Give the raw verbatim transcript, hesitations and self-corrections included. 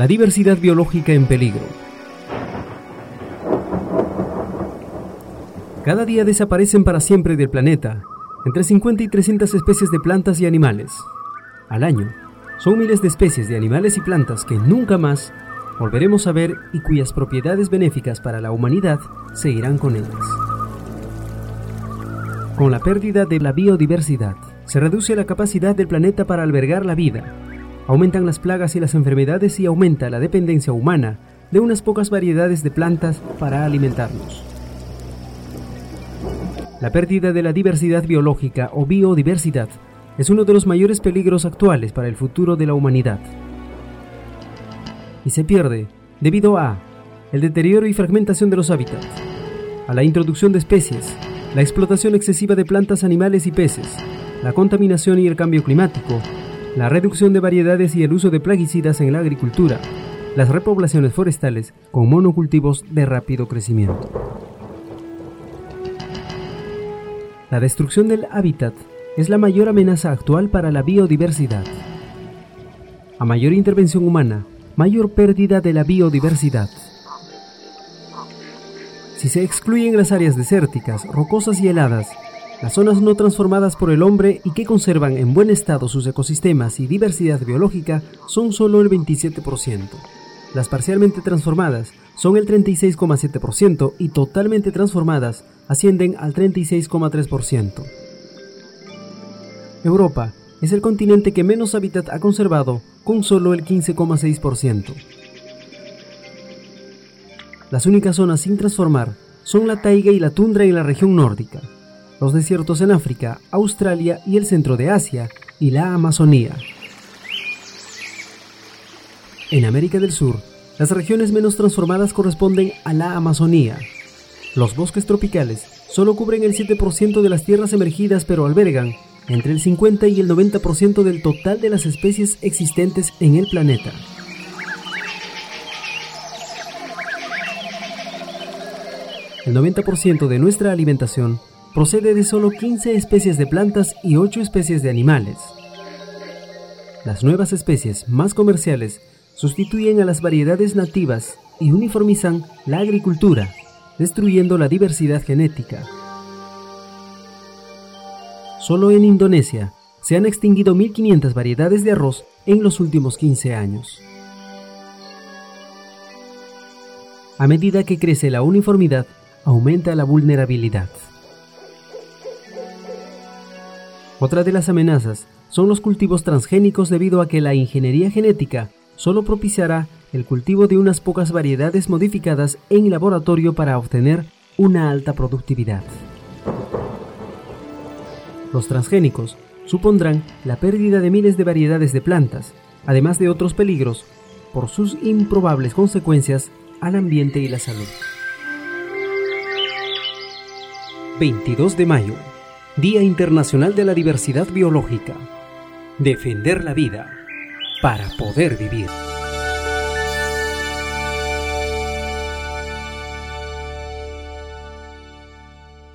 La diversidad biológica en peligro. Cada día desaparecen para siempre del planeta entre cincuenta y trescientas especies de plantas y animales. Al año, son miles de especies de animales y plantas que nunca más volveremos a ver y cuyas propiedades benéficas para la humanidad seguirán con ellas. Con la pérdida de la biodiversidad, se reduce la capacidad del planeta para albergar la vida, aumentan las plagas y las enfermedades y aumenta la dependencia humana de unas pocas variedades de plantas para alimentarnos. La pérdida de la diversidad biológica o biodiversidad es uno de los mayores peligros actuales para el futuro de la humanidad. Y se pierde debido a el deterioro y fragmentación de los hábitats, a la introducción de especies, la explotación excesiva de plantas, animales y peces, la contaminación y el cambio climático, la reducción de variedades y el uso de plaguicidas en la agricultura, las repoblaciones forestales con monocultivos de rápido crecimiento. La destrucción del hábitat es la mayor amenaza actual para la biodiversidad. A mayor intervención humana, mayor pérdida de la biodiversidad. Si se excluyen las áreas desérticas, rocosas y heladas, las zonas no transformadas por el hombre y que conservan en buen estado sus ecosistemas y diversidad biológica son solo el veintisiete por ciento. Las parcialmente transformadas son el treinta y seis coma siete por ciento y totalmente transformadas ascienden al treinta y seis coma tres por ciento. Europa es el continente que menos hábitat ha conservado, con solo el quince coma seis por ciento. Las únicas zonas sin transformar son la taiga y la tundra en la región nórdica, los desiertos en África, Australia y el centro de Asia, y la Amazonía. En América del Sur, las regiones menos transformadas corresponden a la Amazonía. Los bosques tropicales solo cubren el siete por ciento de las tierras emergidas, pero albergan entre el cincuenta y el noventa por ciento del total de las especies existentes en el planeta. El noventa por ciento de nuestra alimentación procede de solo quince especies de plantas y ocho especies de animales. Las nuevas especies más comerciales sustituyen a las variedades nativas y uniformizan la agricultura, destruyendo la diversidad genética. Solo en Indonesia se han extinguido mil quinientas variedades de arroz en los últimos quince años. A medida que crece la uniformidad, aumenta la vulnerabilidad. Otra de las amenazas son los cultivos transgénicos, debido a que la ingeniería genética solo propiciará el cultivo de unas pocas variedades modificadas en laboratorio para obtener una alta productividad. Los transgénicos supondrán la pérdida de miles de variedades de plantas, además de otros peligros por sus improbables consecuencias al ambiente y la salud. veintidós de mayo, Día Internacional de la Diversidad Biológica. Defender la vida para poder vivir.